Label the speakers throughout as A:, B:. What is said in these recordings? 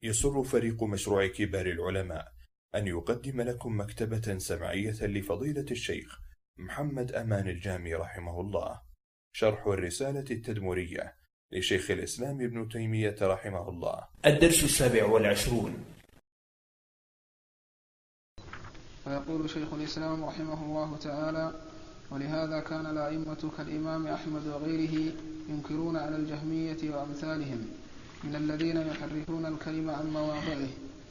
A: يسر فريق مشروع كبار العلماء أن يقدم لكم مكتبة سمعية لفضيلة الشيخ محمد أمان الجامي رحمه الله، شرح الرسالة التدمرية لشيخ الإسلام ابن تيمية رحمه الله.
B: الدرس 27.
C: ويقول شيخ الإسلام رحمه الله تعالى: ولهذا كان الأئمة كالإمام أحمد وغيره ينكرون على الجهمية وأمثالهم من الذين يحرفون الكلم عن مواضعه.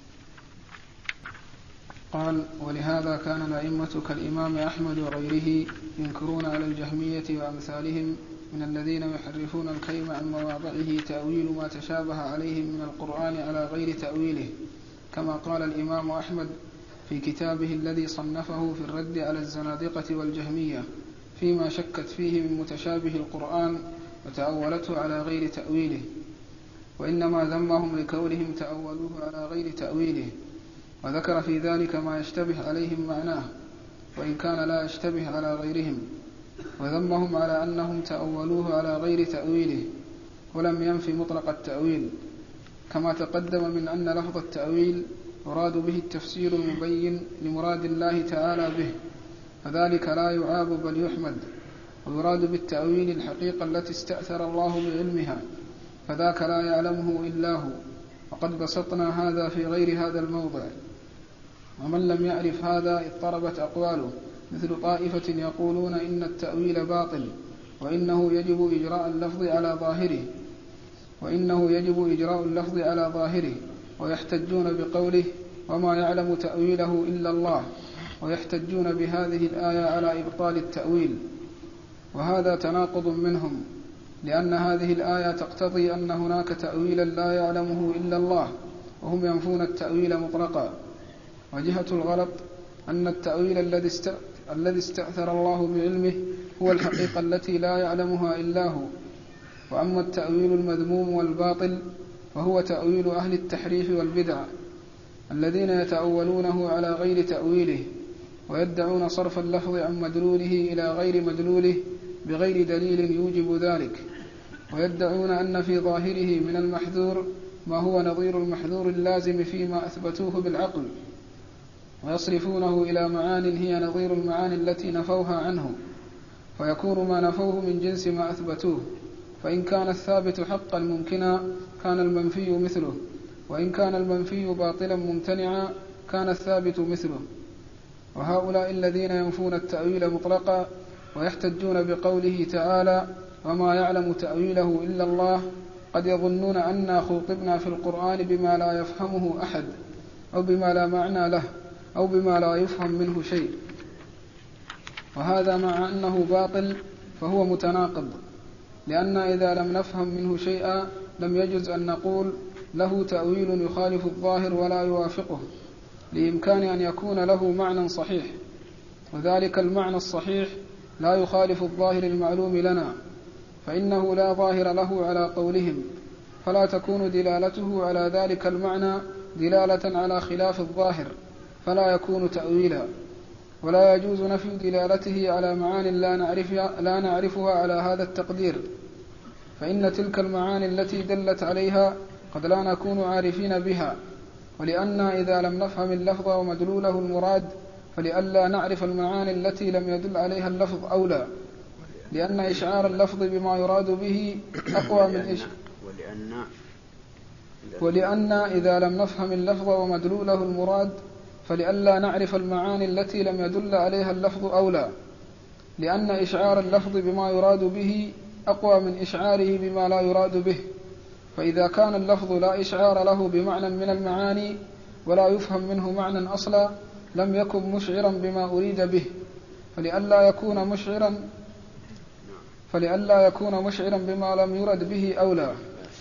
C: قال: ولهذا كان الأئمة كالإمام أحمد وغيره ينكرون على الجهمية وأمثالهم من الذين يحرفون الكلم عن مواضعه تأويل ما تشابه عليهم من القرآن على غير تأويله، كما قال الإمام أحمد في كتابه الذي صنفه في الرد على الزنادقة والجهمية فيما شكت فيه من متشابه القرآن وتأولته على غير تأويله، وإنما ذمهم لكونهم تأولوه على غير تأويله، وذكر في ذلك ما يشتبه عليهم معناه وإن كان لا يشتبه على غيرهم، وذمهم على أنهم تأولوه على غير تأويله ولم ينفي مطلق التأويل، كما تقدم من أن لفظ التأويل يراد به التفسير المبين لمراد الله تعالى به، فذلك لا يعاب بل يحمد، ويراد بالتأويل الحقيقة التي استأثر الله بعلمها، فذاك لا يعلمه إلا هو، وقد بسطنا هذا في غير هذا الموضع. ومن لم يعرف هذا اضطربت أقواله، مثل طائفة يقولون إن التأويل باطل وإنه يجب إجراء اللفظ على ظاهره ويحتجون بقوله وما يعلم تأويله إلا الله، ويحتجون بهذه الآية على إبطال التأويل، وهذا تناقض منهم، لأن هذه الآية تقتضي أن هناك تأويلا لا يعلمه إلا الله، وهم ينفون التأويل مطلقا. وجهة الغلط أن التأويل الذي استأثر الله بعلمه هو الحقيقة التي لا يعلمها إلا هو، وأما التأويل المذموم والباطل فهو تأويل أهل التحريف والبدع الذين يتأولونه على غير تأويله، ويدعون صرف اللفظ عن مدلوله إلى غير مدلوله بغير دليل يوجب ذلك، ويدعون أن في ظاهره من المحذور ما هو نظير المحذور اللازم فيما أثبتوه بالعقل، ويصرفونه إلى معان هي نظير المعاني التي نفوها عنه، فيكون ما نفوه من جنس ما أثبتوه، فإن كان الثابت حقا ممكنا كان المنفي مثله، وإن كان المنفي باطلا ممتنعا كان الثابت مثله. وهؤلاء الذين ينفون التأويل مطلقا ويحتجون بقوله تعالى وما يعلم تأويله إلا الله قد يظنون أننا خوطبنا في القرآن بما لا يفهمه أحد، أو بما لا معنى له، أو بما لا يفهم منه شيء، وهذا مع أنه باطل فهو متناقض، لأن إذا لم نفهم منه شيئا لم يجوز أن نقول له تأويل يخالف الظاهر ولا يوافقه، لإمكان أن يكون له معنى صحيح، وذلك المعنى الصحيح لا يخالف الظاهر المعلوم لنا، فإنه لا ظاهر له على قولهم، فلا تكون دلالته على ذلك المعنى دلالة على خلاف الظاهر، فلا يكون تأويلا، ولا يجوز نفي دلالته على معان لا نعرفها على هذا التقدير، فإن تلك المعاني التي دلت عليها قد لا نكون عارفين بها، ولأن إذا لم نفهم اللفظ ومدلوله المراد فلئلا نعرف المعاني التي لم يدل عليها اللفظ أولى، لأن إشعار اللفظ بما يراد به أقوى من ولأن إذا لم نفهم اللفظ ومدلوله المراد فلئلا نعرف المعاني التي لم يدل عليها اللفظ أولى، لأن إشعار اللفظ بما يراد به أقوى من إشعاره بما لا يراد به، فإذا كان اللفظ لا إشعار له بمعنى من المعاني ولا يفهم منه معنى أصلا لم يكن مشعرا بما أريد به، فلئلا يكون مشعرا بما لم يرد به أولى.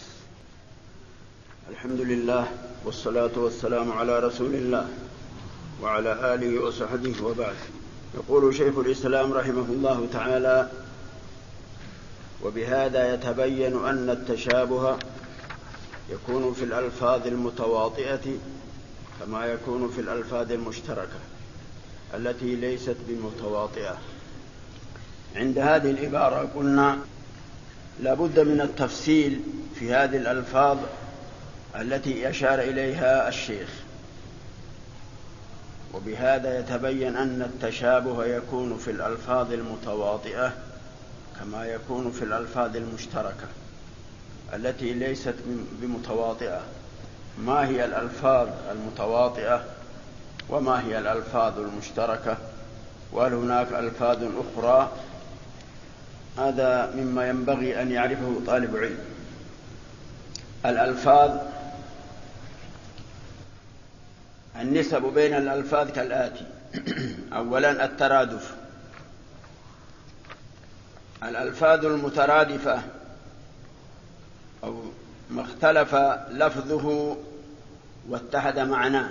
D: الحمد لله والصلاة والسلام على رسول الله وعلى آله وصحبه وبعد. يقول شيخ الإسلام رحمه الله تعالى: وبهذا يتبين أن التشابه يكون في الألفاظ المتواطئة كما يكون في الألفاظ المشتركة التي ليست بمتواطئة. عند هذه العبارة قلنا لا بد من التفصيل في هذه الألفاظ التي أشار إليها الشيخ. وبهذا يتبين أن التشابه يكون في الألفاظ المتواطئة كما يكون في الألفاظ المشتركة التي ليست بمتواطئة. ما هي الألفاظ المتواطئة وما هي الألفاظ المشتركة، وهل هناك ألفاظ أخرى؟ هذا مما ينبغي أن يعرفه طالب علم. الألفاظ، النسب بين الألفاظ كالآتي: أولا الترادف. الألفاظ المترادفة أو ما اختلف لفظه واتحد معناه.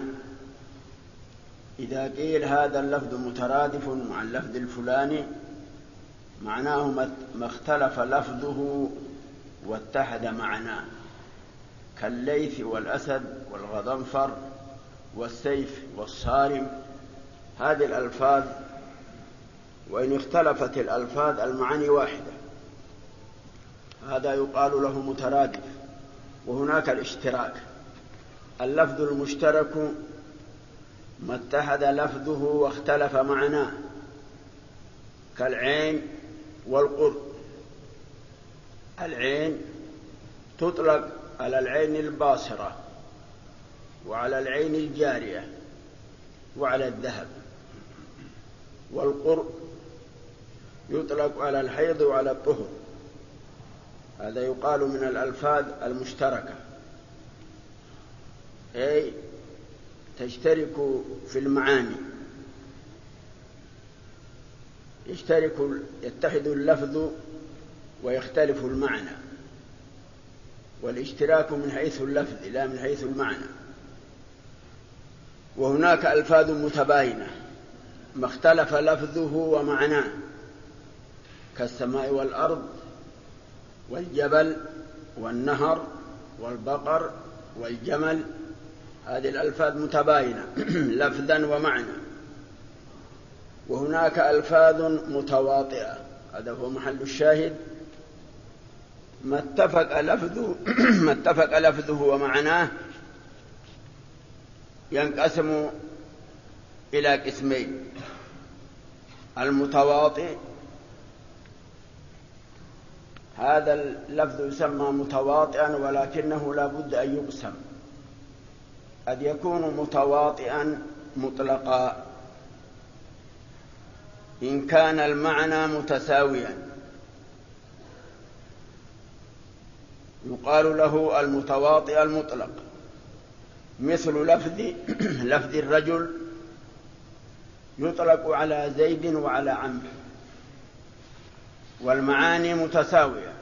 D: إذا قيل هذا اللفظ مترادف مع اللفظ الفلاني معناه ما اختلف لفظه واتحد معناه، كالليث والأسد والغضنفر والسيف والصارم. هذه الألفاظ وإن اختلفت الألفاظ المعاني واحدة، هذا يقال له مترادف. وهناك الاشتراك، اللفظ المشترك ما اتحد لفظه واختلف معناه، كالعين والقرء. العين تطلق على العين الباصرة وعلى العين الجارية وعلى الذهب، والقرء يطلق على الحيض وعلى الطهر. هذا يقال من الألفاظ المشتركة، أي تشترك في المعاني، يتحد اللفظ ويختلف المعنى، والاشتراك من حيث اللفظ لا من حيث المعنى. وهناك ألفاظ متباينة ما اختلف لفظه ومعناه، كالسماء والأرض والجبل والنهر والبقر والجمل. هذه الألفاظ متباينة لفظا ومعنى. وهناك ألفاظ متواطئة، هذا هو محل الشاهد. ما اتفق لفظه ومعناه ينقسم إلى قسمين: المتواطئ، هذا اللفظ يسمى متواطئا ولكنه لا بد أن يقسم. قد يكون متواطئا مطلقا إن كان المعنى متساويا، يقال له المتواطئ المطلق، مثل لفظ الرجل يطلق على زيد وعلى عمرو والمعاني متساوية.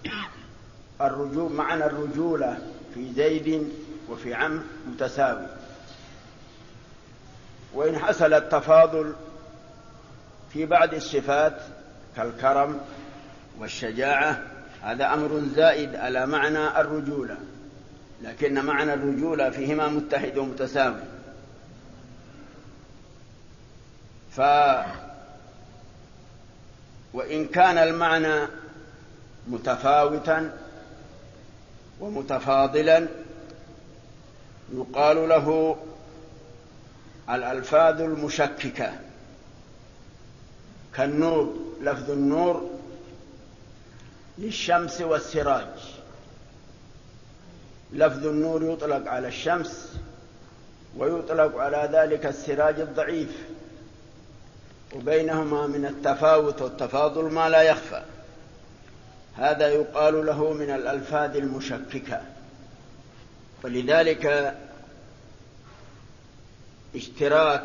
D: معنى الرجولة في زيد وفي عمرو متساوي. وإن حصل التفاضل في بعض الصفات كالكرم والشجاعة، هذا أمر زائد على معنى الرجولة، لكن معنى الرجولة فيهما متحد ومتساوي. وإن كان المعنى متفاوتا ومتفاضلا يقال له الألفاظ المشككة، كالنور. لفظ النور للشمس والسراج، لفظ النور يطلق على الشمس ويطلق على ذلك السراج الضعيف، وبينهما من التفاوت والتفاضل ما لا يخفى. هذا يقال له من الألفاظ المشككة. ولذلك اشتراك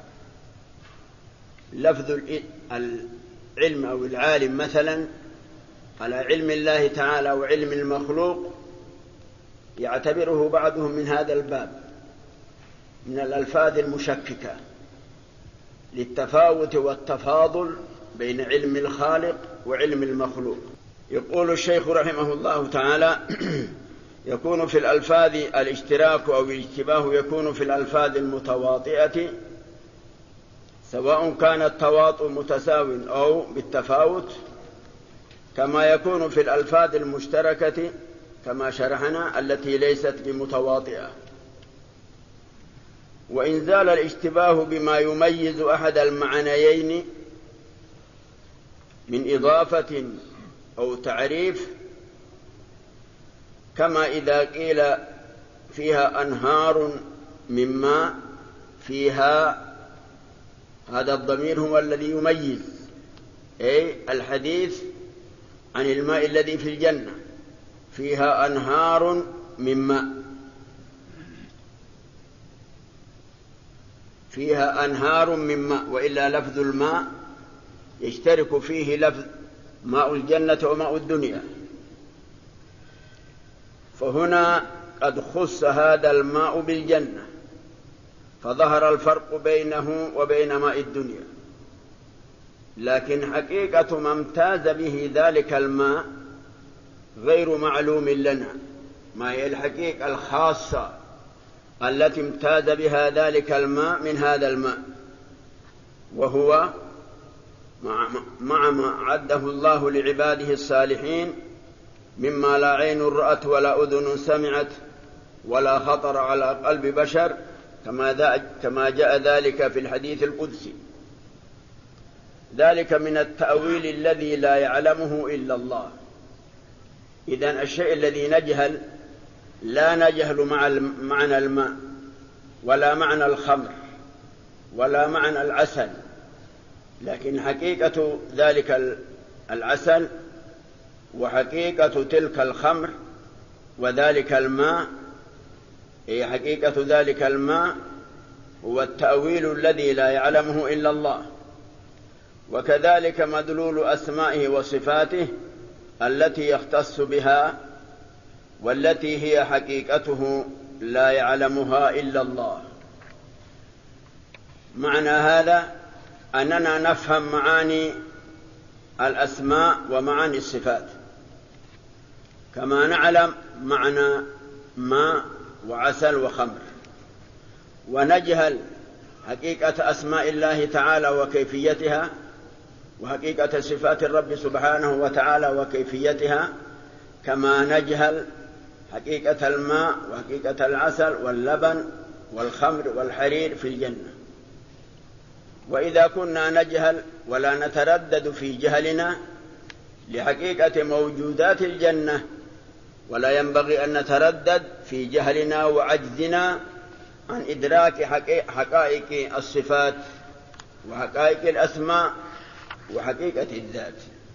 D: لفظ العلم أو العالم مثلا على علم الله تعالى وعلم المخلوق يعتبره بعضهم من هذا الباب من الألفاظ المشككة، للتفاوت والتفاضل بين علم الخالق وعلم المخلوق. يقول الشيخ رحمه الله تعالى: يكون في الألفاظ الاشتراك أو الاشتباه يكون في الألفاظ المتواطئة، سواء كان التواطؤ متساو أو بالتفاوت، كما يكون في الألفاظ المشتركة كما شرحنا التي ليست بمتواطئة. وإن زال الاشتباه بما يميز أحد المعنيين من إضافة أو تعريف، كما إذا قيل فيها أنهار من ماء، فيها هذا الضمير هو الذي يميز، أي الحديث عن الماء الذي في الجنة، فيها أنهار من ماء، فيها أنهار من ماء، وإلا لفظ الماء يشترك فيه لفظ ماء الجنة وماء الدنيا. فهنا قد خص هذا الماء بالجنة، فظهر الفرق بينه وبين ماء الدنيا، لكن حقيقة ما امتاز به ذلك الماء غير معلوم لنا، ما هي الحقيقة الخاصة التي امتاز بها ذلك الماء من هذا الماء، وهو مع ما عده الله لعباده الصالحين مما لا عين رأت ولا أذن سمعت ولا خطر على قلب بشر، كما جاء ذلك في الحديث القدسي. ذلك من التأويل الذي لا يعلمه إلا الله. إذن الشيء الذي نجهل لا نجهل معنى الماء ولا معنى الخمر ولا معنى العسل، لكن حقيقة ذلك العسل وحقيقة تلك الخمر وذلك الماء، هي حقيقة ذلك الماء هو التأويل الذي لا يعلمه إلا الله. وكذلك مدلول أسمائه وصفاته التي يختص بها والتي هي حقيقته لا يعلمها إلا الله. معنى هذا أننا نفهم معاني الأسماء ومعاني الصفات، كما نعلم معنى ماء وعسل وخمر، ونجهل حقيقة أسماء الله تعالى وكيفيتها، وحقيقة صفات الرب سبحانه وتعالى وكيفيتها، كما نجهل حقيقة الماء وحقيقة العسل واللبن والخمر والحرير في الجنة. وإذا كنا نجهل ولا نتردد في جهلنا لحقيقة موجودات الجنة، ولا ينبغي أن نتردد في جهلنا وعجزنا عن إدراك حقائق الصفات وحقائق الأسماء وحقيقة الذات.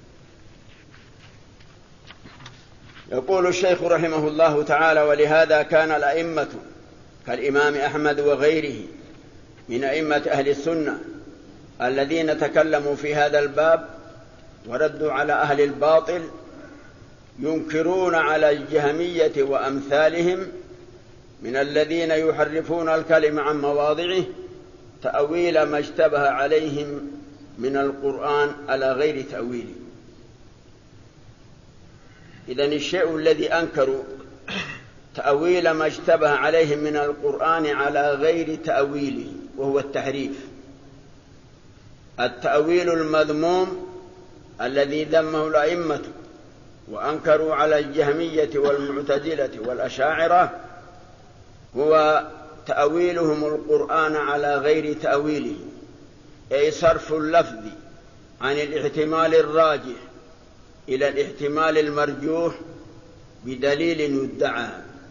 D: يقول الشيخ رحمه الله تعالى: ولهذا كان الأئمة كالإمام أحمد وغيره من أئمة أهل السنة الذين تكلموا في هذا الباب وردوا على أهل الباطل ينكرون على الجهمية وأمثالهم من الذين يحرفون الكلم عن مواضعه تأويل ما اشتبه عليهم من القرآن على غير تأويله. إذن الشيء الذي أنكروا تأويل ما اشتبه عليهم من القرآن على غير تأويله، وهو التحريف، التأويل المذموم الذي ذمه الأئمة وأنكروا على الجهمية والمعتزلة والأشاعرة، هو تأويلهم القرآن على غير تأويله، أي صرف اللفظ عن الاحتمال الراجح إلى الاحتمال المرجوح بدليل يدعى،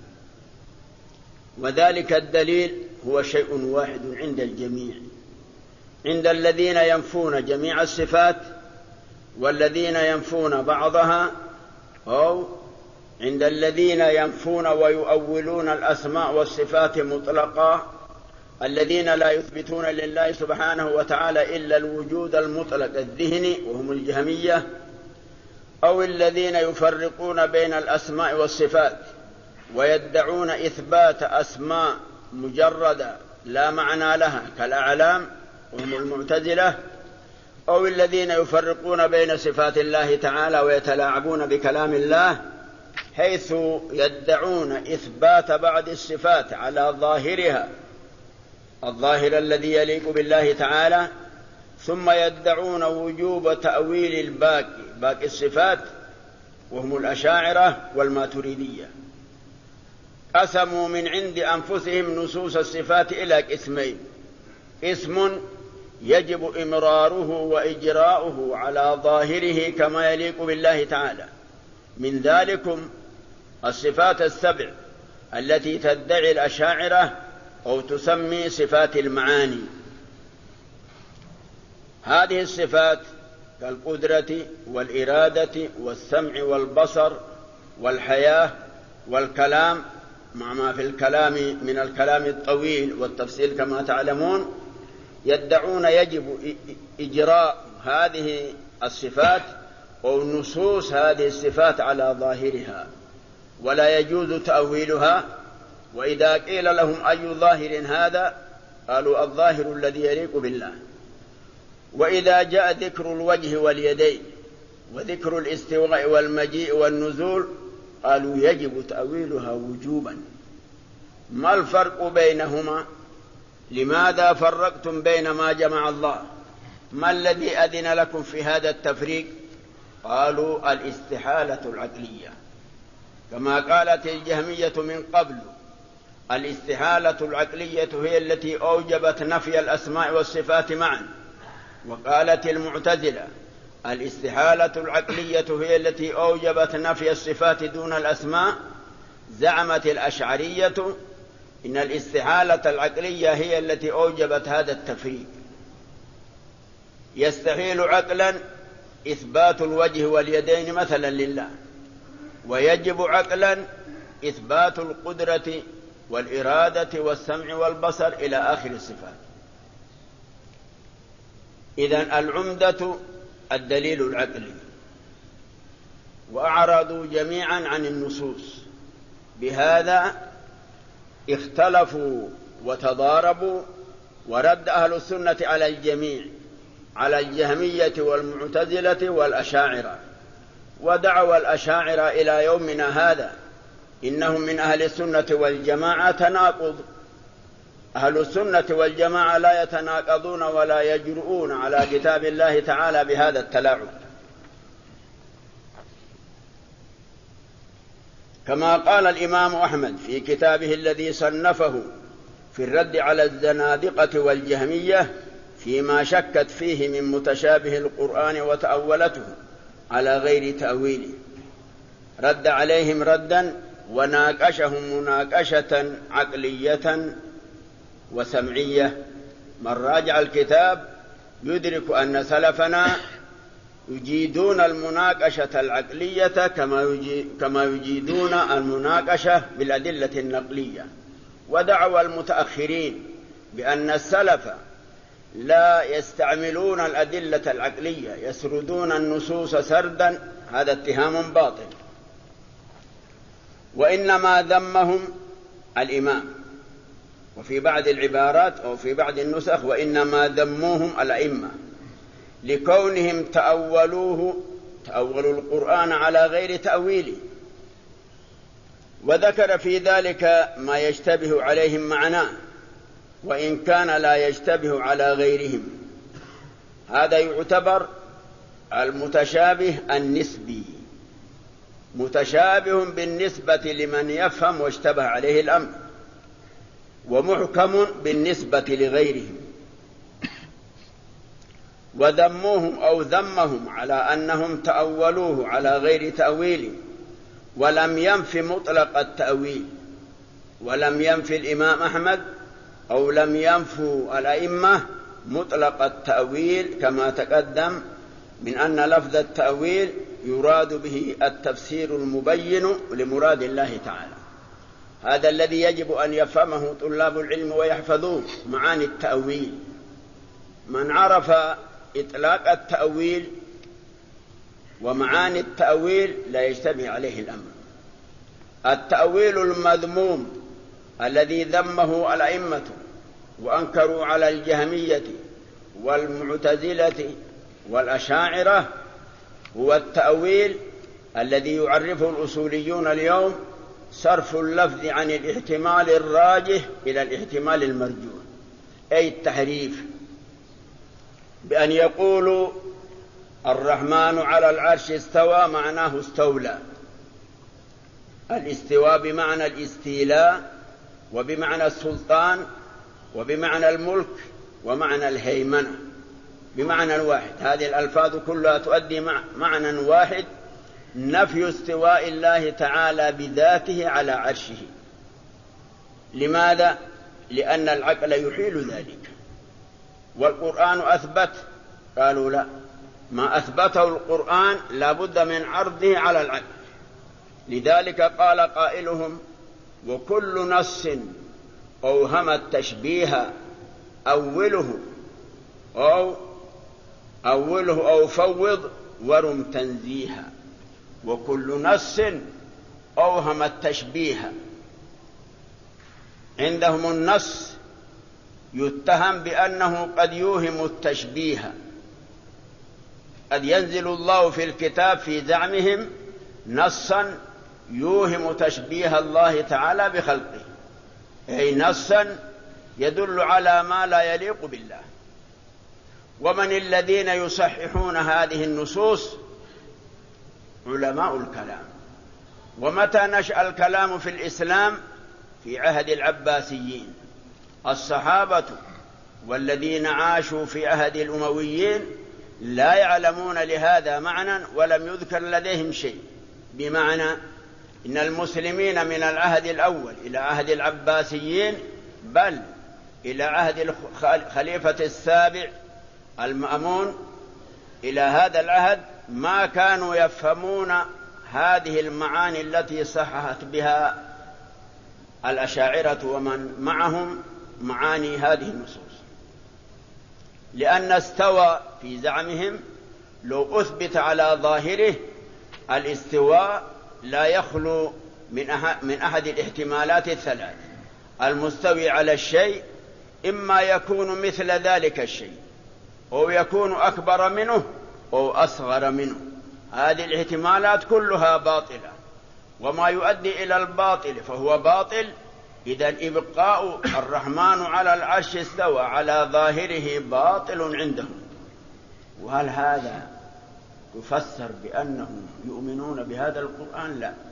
D: وذلك الدليل هو شيء واحد عند الجميع، عند الذين ينفون جميع الصفات والذين ينفون بعضها، أو عند الذين ينفون ويؤولون الأسماء والصفات مطلقا، الذين لا يثبتون لله سبحانه وتعالى إلا الوجود المطلق الذهني وهم الجهمية، أو الذين يفرقون بين الأسماء والصفات ويدعون إثبات أسماء مجردة لا معنى لها كالأعلام وهم المعتزلة، أو الذين يفرقون بين صفات الله تعالى ويتلاعبون بكلام الله، حيث يدعون إثبات بعض الصفات على ظاهرها، الظاهر الذي يليق بالله تعالى، ثم يدعون وجوب تأويل باقي الصفات وهم الأشاعرة والماتريدية، قسموا من عند أنفسهم نصوص الصفات إلى قسمين: قسم يجب إمراره وإجراؤه على ظاهره كما يليق بالله تعالى، من ذلكم الصفات السبع التي تدعي الأشاعرة أو تسمي صفات المعاني. هذه الصفات كالقدرة والإرادة والسمع والبصر والحياة والكلام، مع ما في الكلام من الكلام الطويل والتفصيل كما تعلمون، يدعون يجب إجراء هذه الصفات أو نصوص هذه الصفات على ظاهرها، ولا يجوز تأويلها. وإذا قيل لهم أي ظاهر هذا قالوا الظاهر الذي يليق بالله. وإذا جاء ذكر الوجه واليدين وذكر الاستواء والمجيء والنزول قالوا يجب تأويلها وجوبا. ما الفرق بينهما؟ لماذا فرقتم بين ما جمع الله؟ ما الذي أذن لكم في هذا التفريق؟ قالوا الاستحالة العقلية، كما قالت الجهمية من قبل: الاستحالة العقلية هي التي أوجبت نفي الأسماء والصفات معا. وقالت المعتزلة: الاستحالة العقلية هي التي أوجبت نفي الصفات دون الأسماء. زعمت الأشعرية إن الاستحالة العقلية هي التي أوجبت هذا التفريق. يستحيل عقلا إثبات الوجه واليدين مثلا لله، ويجب عقلا إثبات القدرة والإرادة والسمع والبصر إلى آخر الصفات. إذن العمدة الدليل العقلي، وأعرضوا جميعا عن النصوص. بهذا اختلفوا وتضاربوا، ورد أهل السنة على الجميع، على الجهمية والمعتزلة والأشاعرة. ودعوا الأشاعرة إلى يومنا هذا إنهم من أهل السنة والجماعة تناقض. أهل السنة والجماعة لا يتناقضون ولا يجرؤون على كتاب الله تعالى بهذا التلاعب. كما قال الإمام أحمد في كتابه الذي صنفه في الرد على الزنادقة والجهمية فيما شكت فيه من متشابه القرآن وتأولته على غير تأويله، رد عليهم ردا وناقشهم مناقشة عقلية وسمعية. من راجع الكتاب يدرك أن سلفنا يجيدون المناقشة العقلية كما يجيدون المناقشة بالأدلة النقلية. ودعوى المتأخرين بأن السلف لا يستعملون الأدلة العقلية، يسردون النصوص سردا، هذا اتهام باطل. وإنما ذمهم الإمام، وفي بعض العبارات أو في بعض النسخ وإنما ذموهم الأئمة لكونهم تأولوا القرآن على غير تأويله. وذكر في ذلك ما يشتبه عليهم معناه وإن كان لا يشتبه على غيرهم. هذا يعتبر المتشابه النسبي، متشابه بالنسبة لمن يفهم واشتبه عليه الأمر، ومحكم بالنسبة لغيرهم. وذموهم أو ذمهم على أنهم تأولوه على غير تأويل، ولم ينف مطلق التأويل، ولم ينف الإمام أحمد أو لم ينفوا الأئمة مطلق التأويل، كما تقدم من أن لفظ التأويل يراد به التفسير المبين لمراد الله تعالى. هذا الذي يجب أن يفهمه طلاب العلم ويحفظوه، معاني التأويل. من عرف إطلاق التأويل ومعاني التأويل لا يشتبه عليه الأمر. التأويل المذموم الذي ذمه الأئمة وأنكروا على الجهمية والمعتزلة والأشاعرة هو التأويل الذي يعرفه الأصوليون اليوم صرف اللفظ عن الاحتمال الراجح إلى الاحتمال المرجوح، أي التحريف، بأن يقولوا الرحمن على العرش استوى معناه استولى. الاستواء بمعنى الاستيلاء، وبمعنى السلطان، وبمعنى الملك، ومعنى الهيمنة، بمعنى واحد. هذه الألفاظ كلها تؤدي معنى واحد: نفي استواء الله تعالى بذاته على عرشه. لماذا؟ لأن العقل يحيل ذلك، والقرآن أثبت. قالوا لا، ما أثبته القرآن لا بد من عرضه على العقل. لذلك قال قائلهم: وكل نص أوهم التشبيه أوله أو فوض ورم تنزيها. وكل نص أوهم التشبيه، عندهم النص يتهم بأنه قد يوهم التشبيه. قد ينزل الله في الكتاب في زعمهم نصا يوهم تشبيه الله تعالى بخلقه، أي نصا يدل على ما لا يليق بالله. ومن الذين يصححون هذه النصوص؟ علماء الكلام. ومتى نشأ الكلام في الإسلام؟ في عهد العباسيين. الصحابة والذين عاشوا في عهد الأمويين لا يعلمون لهذا معنى، ولم يذكر لديهم شيء. بمعنى إن المسلمين من العهد الأول إلى عهد العباسيين، بل إلى عهد الخليفة السابع المأمون، إلى هذا العهد ما كانوا يفهمون هذه المعاني التي صححت بها الأشاعرة ومن معهم معاني هذه النصوص. لأن استوى في زعمهم لو أثبت على ظاهره الاستواء لا يخلو من أحد الاحتمالات الثلاث: المستوي على الشيء إما يكون مثل ذلك الشيء، أو يكون أكبر منه، أو أصغر منه. هذه الاحتمالات كلها باطلة، وما يؤدي إلى الباطل فهو باطل. إذن إبقاء الرحمن على العرش استوى على ظاهره باطل عندهم. وهل هذا يفسر بأنهم يؤمنون بهذا القرآن؟ لا.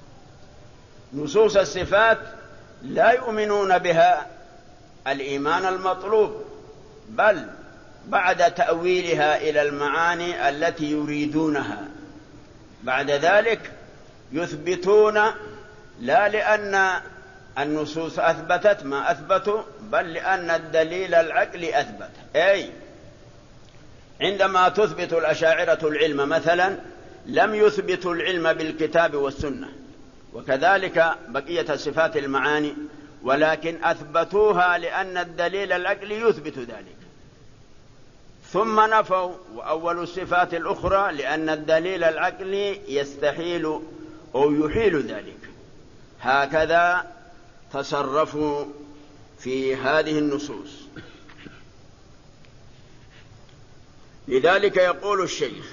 D: نصوص الصفات لا يؤمنون بها الإيمان المطلوب، بل بعد تأويلها إلى المعاني التي يريدونها بعد ذلك يثبتون، لا لأن النصوص أثبتت ما أثبتوا، بل لأن الدليل العقلي أثبت. أي عندما تثبت الأشاعرة العلم مثلا، لم يثبتوا العلم بالكتاب والسنة، وكذلك بقية صفات المعاني، ولكن أثبتوها لأن الدليل العقلي يثبت ذلك. ثم نفوا وأول الصفات الأخرى لأن الدليل العقلي يستحيل أو يحيل ذلك. هكذا تصرفوا في هذه النصوص. لذلك يقول الشيخ: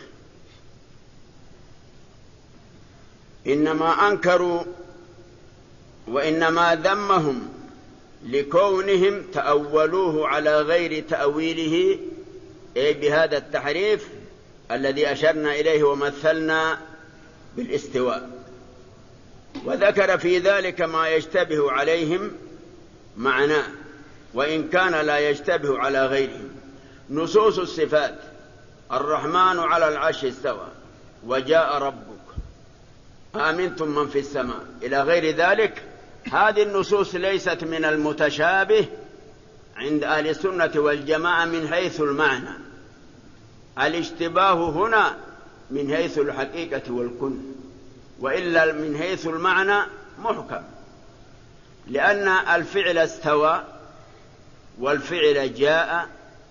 D: إنما أنكروا وإنما ذمهم لكونهم تأولوه على غير تأويله، أي بهذا التحريف الذي أشرنا إليه ومثلنا بالاستواء. وذكر في ذلك ما يشتبه عليهم معناه، وإن كان لا يشتبه على غيرهم. نصوص الصفات: الرحمن على العرش استوى، وجاء ربك، آمنتم من في السماء، إلى غير ذلك. هذه النصوص ليست من المتشابه عند أهل السنة والجماعة من حيث المعنى. الاشتباه هنا من حيث الحقيقة والكن، وإلا من حيث المعنى محكم، لأن الفعل استوى والفعل جاء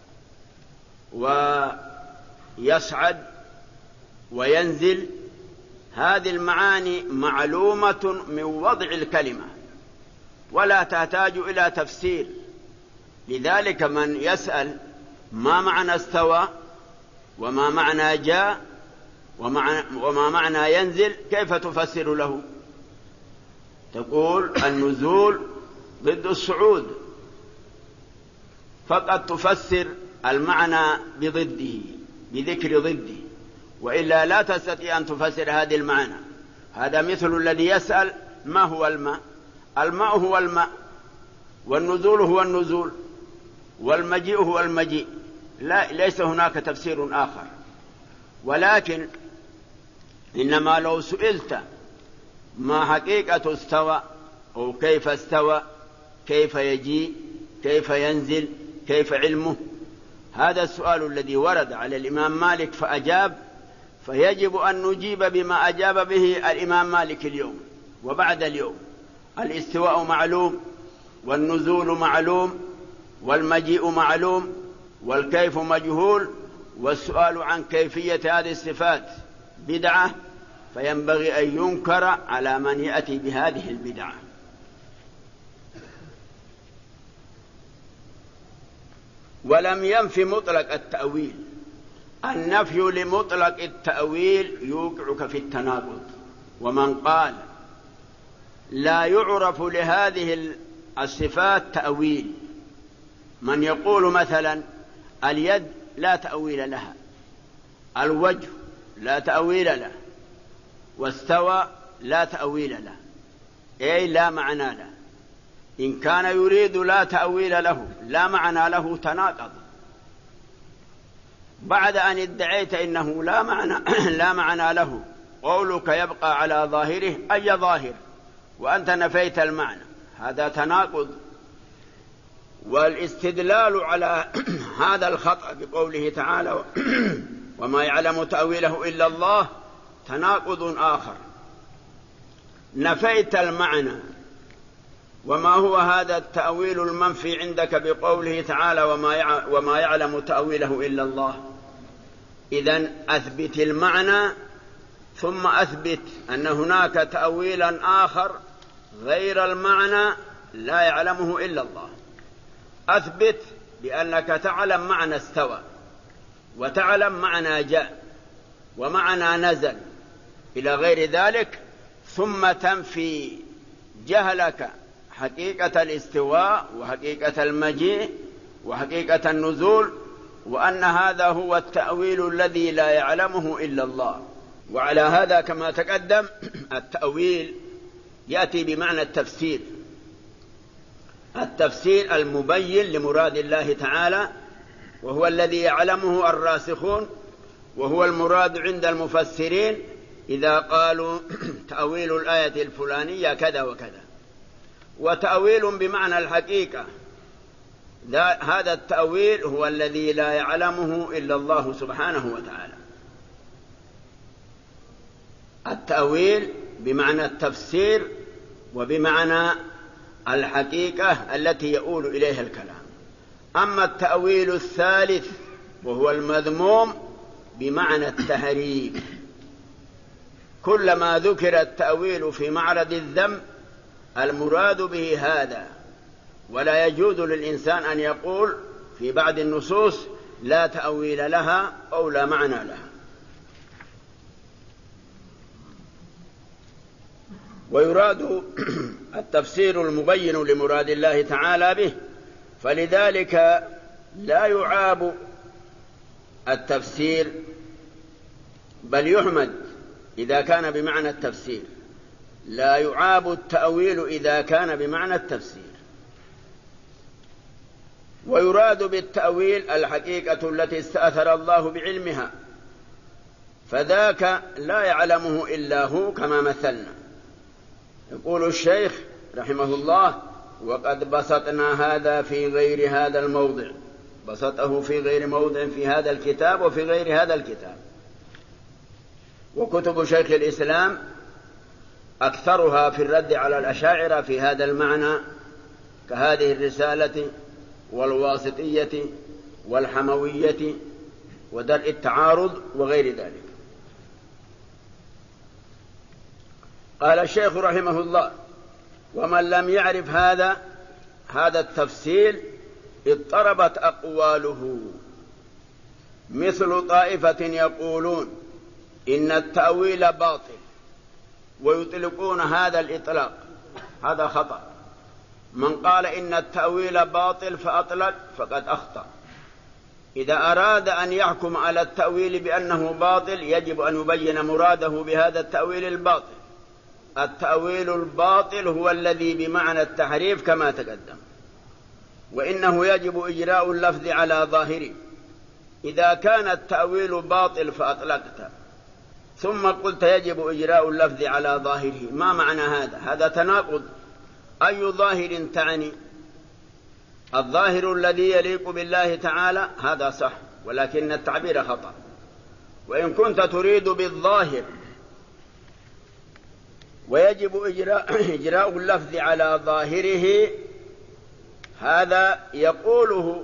D: ويصعد وينزل. هذه المعاني معلومة من وضع الكلمة ولا تحتاج إلى تفسير. لذلك من يسأل ما معنى استوى وما معنى جاء وما معنى ينزل، كيف تفسر له؟ تقول النزول ضد الصعود، فقد تفسر المعنى بضده، بذكر ضده. وإلا لا تستطيع أن تفسر هذه المعنى. هذا مثل الذي يسأل ما هو الماء؟ الماء هو الماء، والنزول هو النزول، والمجيء هو المجيء، ليس هناك تفسير آخر. ولكن إنما لو سئلت ما حقيقة استوى أو كيف استوى، كيف يجيء، كيف ينزل، كيف علمه، هذا السؤال الذي ورد على الإمام مالك فأجاب، فيجب أن نجيب بما أجاب به الإمام مالك اليوم وبعد اليوم. الاستواء معلوم، والنزول معلوم، والمجيء معلوم، والكيف مجهول، والسؤال عن كيفية هذه الصفات بدعة، فينبغي أن ينكر على من يأتي بهذه البدعة. ولم ينف مطلق التأويل. النفي لمطلق التأويل يوقعك في التناقض. ومن قال لا يعرف لهذه الصفات تأويل، من يقول مثلا اليد لا تأويل لها، الوجه لا تأويل له، واستوى لا تأويل له، أي لا معنى له. إن كان يريد لا تأويل له لا معنى له تناقض. بعد أن ادعيت إنه لا معنى له، قولك يبقى على ظاهره أي ظاهر، وأنت نفيت المعنى، هذا تناقض. والاستدلال على هذا الخطأ بقوله تعالى وما يعلم تأويله إلا الله تناقض آخر. نفيت المعنى. وما هو هذا التأويل المنفي عندك بقوله تعالى وما يعلم تأويله إلا الله؟ إذن أثبت المعنى ثم أثبت أن هناك تأويلا آخر غير المعنى لا يعلمه إلا الله. أثبت بأنك تعلم معنى استوى، وتعلم معنى جاء، ومعنى نزل إلى غير ذلك، ثم تنفي جهلك حقيقة الاستواء وحقيقة المجيء وحقيقة النزول، وأن هذا هو التأويل الذي لا يعلمه إلا الله. وعلى هذا كما تقدم التأويل يأتي بمعنى التفسير، التفسير المبين لمراد الله تعالى، وهو الذي يعلمه الراسخون، وهو المراد عند المفسرين إذا قالوا تأويل الآية الفلانية كذا وكذا. وتأويل بمعنى الحقيقة، هذا التأويل هو الذي لا يعلمه إلا الله سبحانه وتعالى. التأويل بمعنى التفسير وبمعنى الحقيقة التي يؤول إليها الكلام. أما التأويل الثالث وهو المذموم بمعنى التهريب. كلما ذكر التأويل في معرض الذم المراد به هذا، ولا يجوز للإنسان أن يقول في بعض النصوص لا تأويل لها أو لا معنى لها. ويراد التفسير المبين لمراد الله تعالى به، فلذلك لا يعاب التفسير بل يحمد إذا كان بمعنى التفسير، لا يعاب التأويل إذا كان بمعنى التفسير. ويراد بالتأويل الحقيقة التي استأثر الله بعلمها، فذاك لا يعلمه إلا هو كما مثلنا. يقول الشيخ رحمه الله وقد بسطنا هذا في غير هذا الموضع، بسطه في غير موضع في هذا الكتاب وفي غير هذا الكتاب. وكتب شيخ الإسلام أكثرها في الرد على الأشاعرة في هذا المعنى، كهذه الرسالة والواسطية والحموية ودرء التعارض وغير ذلك. قال الشيخ رحمه الله ومن لم يعرف هذا التفصيل اضطربت أقواله، مثل طائفة يقولون إن التأويل باطل ويطلقون هذا الإطلاق، هذا خطأ. من قال إن التأويل باطل فأطلق فقد أخطأ. إذا أراد أن يحكم على التأويل بأنه باطل يجب أن يبين مراده بهذا التأويل الباطل. التأويل الباطل هو الذي بمعنى التحريف كما تقدم، وإنه يجب إجراء اللفظ على ظاهره. إذا كان التأويل باطل فأطلقت ثم قلت يجب إجراء اللفظ على ظاهره، ما معنى هذا؟ هذا تناقض. أي ظاهر تعني؟ الظاهر الذي يليق بالله تعالى هذا صح، ولكن التعبير خطأ. وإن كنت تريد بالظاهر ويجب إجراء اللفظ على ظاهره، هذا يقوله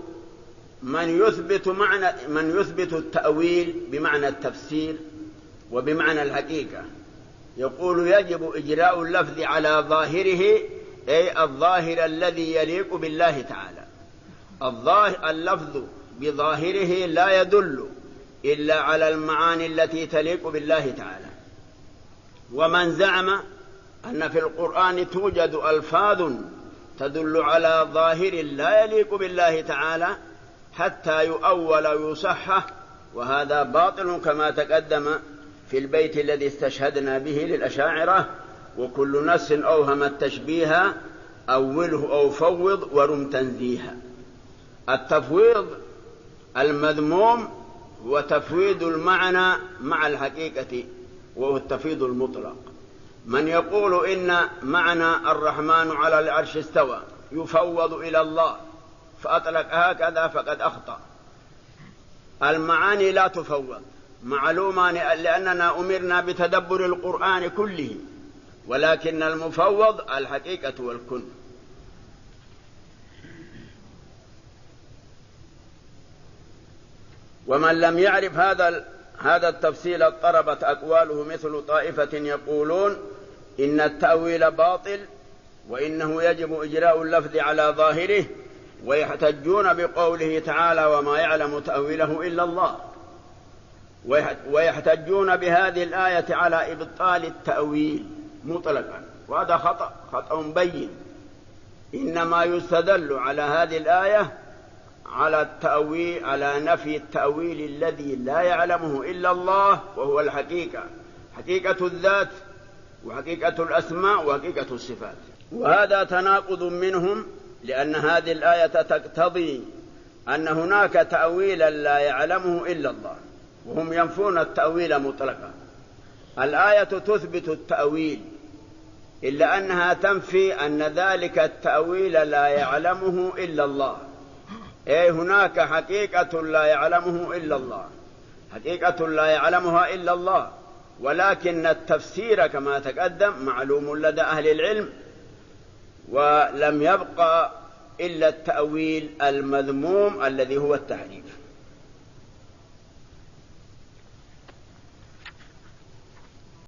D: من يثبت التأويل بمعنى التفسير وبمعنى الحقيقة، يقول يجب إجراء اللفظ على ظاهره، أي الظاهر الذي يليق بالله تعالى. اللفظ بظاهره لا يدل إلا على المعاني التي تليق بالله تعالى. ومن زعم أن في القرآن توجد ألفاظ تدل على ظاهر لا يليق بالله تعالى حتى يؤول ويصحح، وهذا باطل كما تقدم في البيت الذي استشهدنا به للأشاعرة: وكل نص أوهم التشبيه أوله أو فوض ورم تنزيها. التفويض المذموم هو تفويض المعنى مع الحقيقة، وهو التفويض المطلق. من يقول إن معنى الرحمن على العرش استوى يفوض إلى الله فأطلق هكذا فقد أخطأ. المعاني لا تفوض، معلومة لأننا أمرنا بتدبر القرآن كله، ولكن المفوض الحقيقة والكن. ومن لم يعرف هذا التفصيل اضطربت أقواله، مثل طائفة يقولون إن التأويل باطل وإنه يجب إجراء اللفظ على ظاهره، ويحتجون بقوله تعالى: وما يعلم تأويله إلا الله، ويحتجون بهذه الآية على إبطال التأويل مطلقا، وهذا خطأ بين. إنما يستدل على هذه الآية على نفي التأويل الذي لا يعلمه إلا الله، وهو الحقيقة، حقيقة الذات وحقيقة الأسماء وحقيقة الصفات. وهذا تناقض منهم، لأن هذه الآية تقتضي أن هناك تأويلا لا يعلمه إلا الله، وهم ينفون التأويل مطلقا. الآية تثبت التأويل، إلا أنها تنفي أن ذلك التأويل لا يعلمه إلا الله. أي هناك حقيقة لا يعلمه إلا الله، حقيقة لا يعلمها إلا الله، ولكن التفسير كما تقدم معلوم لدى أهل العلم، ولم يبقى إلا التأويل المذموم الذي هو التحريف.